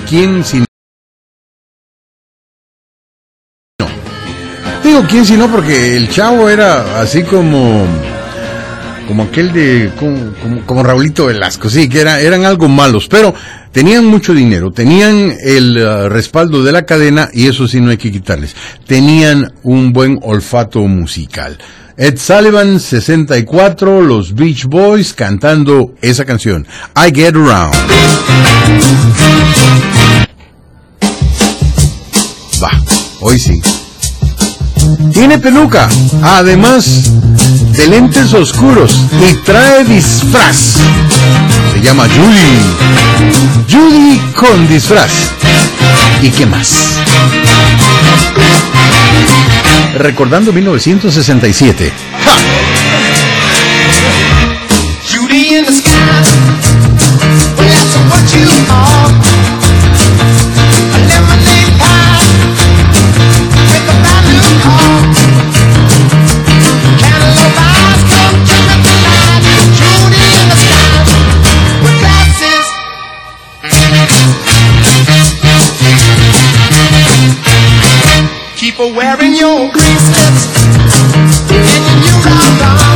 ¿quién si no? Digo, ¿quién si no? Porque el chavo era así como aquel de, como Raulito Velasco, sí, que eran algo malos, pero tenían mucho dinero, tenían el respaldo de la cadena, y eso sí no hay que quitarles. Tenían un buen olfato musical. Ed Sullivan, 64, los Beach Boys cantando esa canción, I Get Around. Va, hoy sí. Tiene peluca, además de lentes oscuros, y trae disfraz. Se llama Judy. Judy con disfraz. ¿Y qué más? Recordando 1967. ¡Ja! Judy in the sky. Well, that's what you are. A lemonade pie with a brand new car. Cantaloupe eyes come coming to life. Judy in the sky with glasses. Keep wearing your bracelets and your new car.